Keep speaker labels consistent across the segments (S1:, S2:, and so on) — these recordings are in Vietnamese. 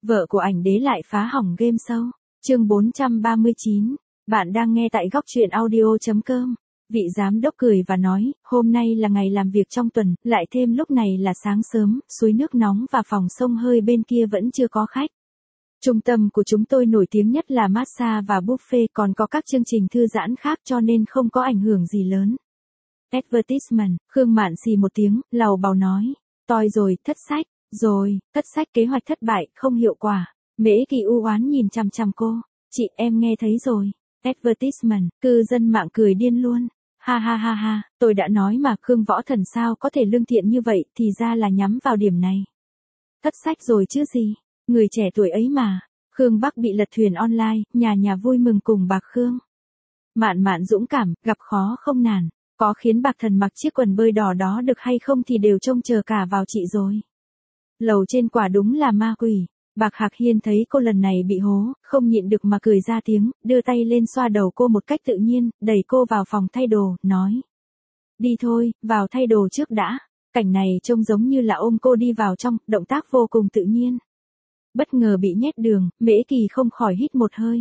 S1: Vợ của ảnh đế lại phá hỏng game show. Chương 439. Bạn đang nghe tại góc truyện audio.com. Vị giám đốc cười và nói, hôm nay là ngày làm việc trong tuần, lại thêm lúc này là sáng sớm, suối nước nóng và phòng xông hơi bên kia vẫn chưa có khách. Trung tâm của chúng tôi nổi tiếng nhất là massage và buffet, còn có các chương trình thư giãn khác cho nên không có ảnh hưởng gì lớn. Advertisement, Khương Mạn xì một tiếng, lầu bầu nói. Toi rồi, thất sách. Rồi, thất sách kế hoạch thất bại, không hiệu quả. Mễ Kỳ u oán nhìn chằm chằm cô. Chị em nghe thấy rồi. Advertisement, cư dân mạng cười điên luôn. Ha ha ha ha, tôi đã nói mà Khương Võ Thần sao có thể lương thiện như vậy, thì ra là nhắm vào điểm này. Thất sách rồi chứ gì, người trẻ tuổi ấy mà. Khương Bắc bị lật thuyền online, nhà vui mừng cùng bạc Khương. Mạn Mạn dũng cảm, gặp khó không nản. Có khiến bạc thần mặc chiếc quần bơi đỏ đó được hay không thì đều trông chờ cả vào chị rồi. Lầu trên quả đúng là ma quỷ. Bạc Hạc Hiên thấy cô lần này bị hố, không nhịn được mà cười ra tiếng, đưa tay lên xoa đầu cô một cách tự nhiên, đẩy cô vào phòng thay đồ, nói. Đi thôi, vào thay đồ trước đã. Cảnh này trông giống như là ôm cô đi vào trong, động tác vô cùng tự nhiên. Bất ngờ bị nhét đường, Mễ Kỳ không khỏi hít một hơi.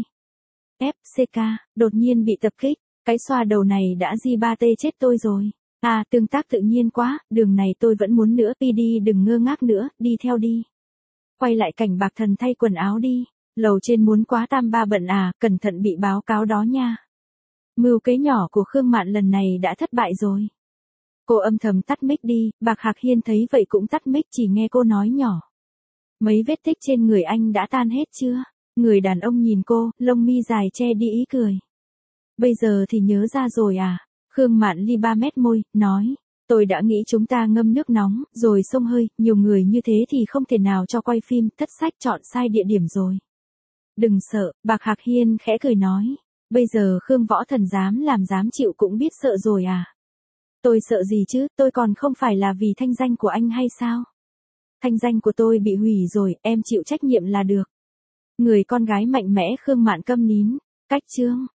S1: FCK, đột nhiên bị tập kích, cái xoa đầu này đã G3T chết tôi rồi. À, tương tác tự nhiên quá, đường này tôi vẫn muốn nữa, PD đừng ngơ ngác nữa, đi theo đi. Quay lại cảnh bạc thần thay quần áo đi, lầu trên muốn quá tam ba bận à, cẩn thận bị báo cáo đó nha. Mưu kế nhỏ của Khương Mạn lần này đã thất bại rồi. Cô âm thầm tắt mic đi, Bạc Hạc Hiên thấy vậy cũng tắt mic, chỉ nghe cô nói nhỏ. Mấy vết tích trên người anh đã tan hết chưa? Người đàn ông nhìn cô, lông mi dài che đi ý cười. Bây giờ thì nhớ ra rồi à? Khương Mạn li ba mét môi, nói. Tôi đã nghĩ chúng ta ngâm nước nóng, rồi xông hơi, nhiều người như thế thì không thể nào cho quay phim, thất sách chọn sai địa điểm rồi. Đừng sợ, Bạc Hạc Hiên khẽ cười nói. Bây giờ Khương Võ Thần dám chịu cũng biết sợ rồi à? Tôi sợ gì chứ, tôi còn không phải là vì thanh danh của anh hay sao? Thanh danh của tôi bị hủy rồi, em chịu trách nhiệm là được. Người con gái mạnh mẽ Khương Mạn câm nín. Cách chương.